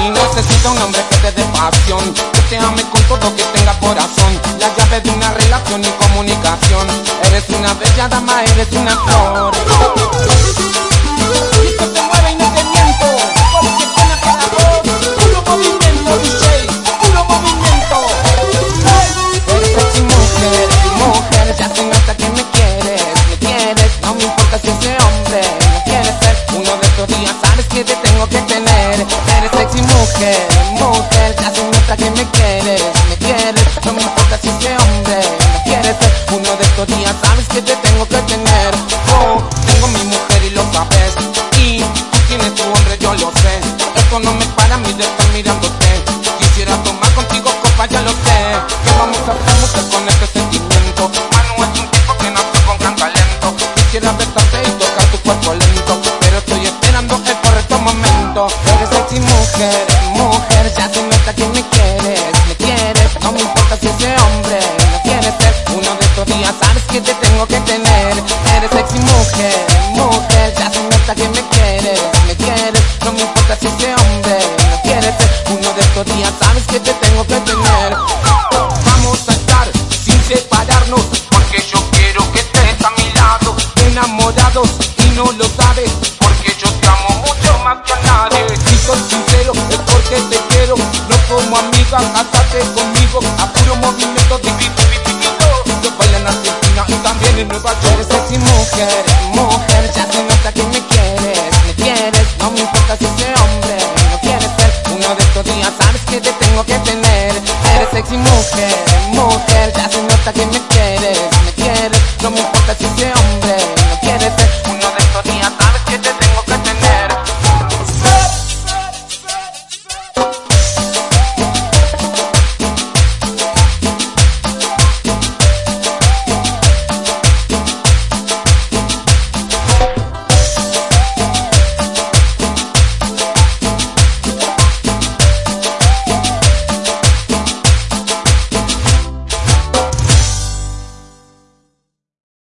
Y necesito un hombre que te dé pasión, que te ame con todo, que tenga corazón, la llave de una relación y comunicación. Eres una bella dama, eres una flor. Y esto te mueve y no te miento, porque suena cada voz. Puro movimiento, DJ, puro movimiento. Eres sexy mujer, mujer, ya se nota que me quieres. No me importa si ese hombre no quiere ser. Uno de estos días sabes que te tengo que tener. Eres sexy mujer, mujer, ya se nota que me quieres. No me importa si ese hombre no quiere ser. Uno de estos días sabes que te tengo que tener. Oh, tengo mi mujer y lo sabes, y tú tienes tu hombre, yo lo sé. Esto no me para a mí de estar mirándote. Quisiera tomar contigo copa, ya lo sé. ¿Qué vamos a hacer, mujer, con este sentimiento? Manu es un tipo que nació con gran talento. Quisiera besarte y tocar tu cuerpo lento, pero estoy esperando el correcto momento. Eres sexy mujer, mujer, ya se nota que me quieres. No me importa si ese hombre no quiere ser. Uno de estos días sabes que te tengo que tener. Eres sexy mujer, mujer, ya se nota que me quieres. No me importa si ese hombre no quiere ser. Uno de estos días sabes que te tengo que tener. Vamos a estar sin separarnos, porque yo quiero que estés a mi lado. Enamorados y no lo sabes, porque yo te amo mucho más que a nadie. Si soy sincero es porque te quiero, no como amiga, cásate conmigo. A puro movimiento, dividido. Yo bailo en Argentina y también en Nueva York. Eres sexy mujer,